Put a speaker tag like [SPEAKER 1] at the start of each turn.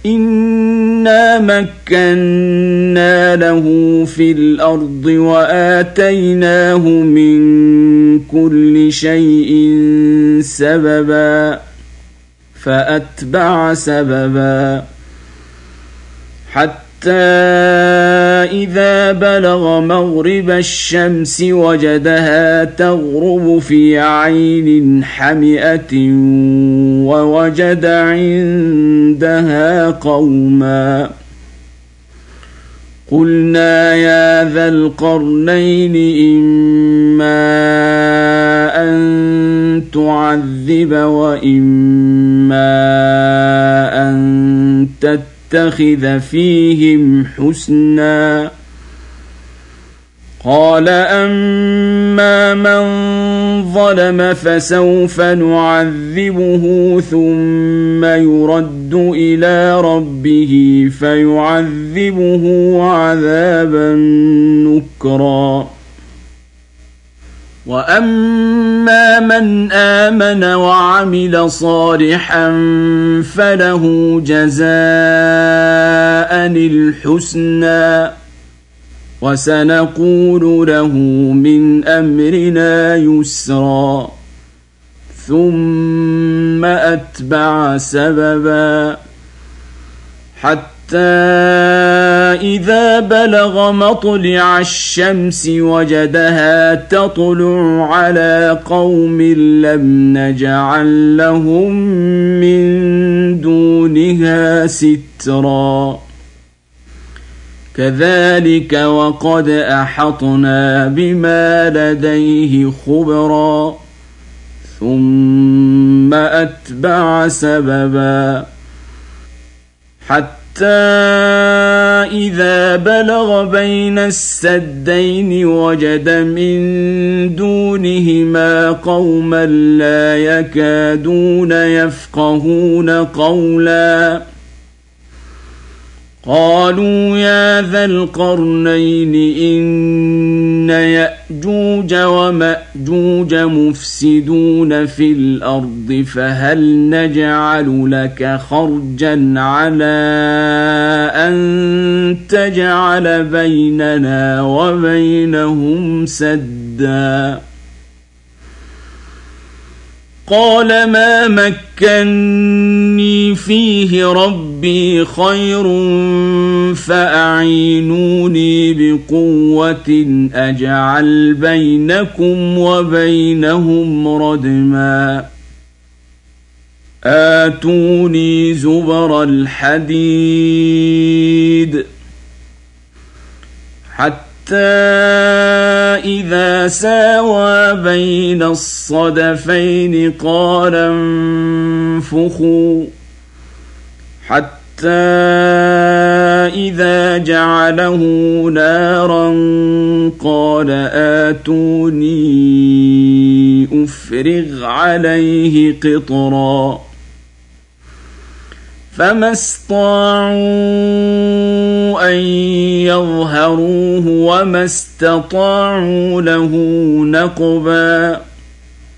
[SPEAKER 1] إنا مكنا له في الأرض وآتيناه من كل شيء سببا فأتبع سببا حتى إذا بلغ مغرب الشمس وجدها تغرب في عين حمئة ووجد عندها قوما قلنا يا ذا القرنين إما أن تعذب وإما أن تتخذ فيهم حسنا قال أما من ظلم فسوف نعذبه ثم يرد إلى ربه فيعذبه عذابا نكرا وأما من آمن وعمل صالحا فله جزاء الحسنى وسنقول له من أمرنا يسرا ثم أتبع سببا حتى إذا بلغ مطلع الشمس وجدها تطلع على قوم لم نجعل لهم من دونها سترا كذلك وقد أحطنا بما لديه خبرا ثم أتبع سببا حتى إذا بلغ بين السدين وجد من دونهما قوما لا يكادون يفقهون قولا قالوا يا ذا القرنين إن يأجوج ومأجوج مفسدون في الأرض فهل نجعل لك خرجا على أن تجعل بيننا وبينهم سدا قال ما مكني فيه ربي خير فأعينوني بقوة أجعل بينكم وبينهم ردما آتوني زبر الحديد حتى إذا ساوى بين الصدفين قال انفخوا حتى إذا جعله نارا قال آتوني أفرغ عليه قطرا فما استطاعوا أن يظهروه وما استطاعوا له نقبا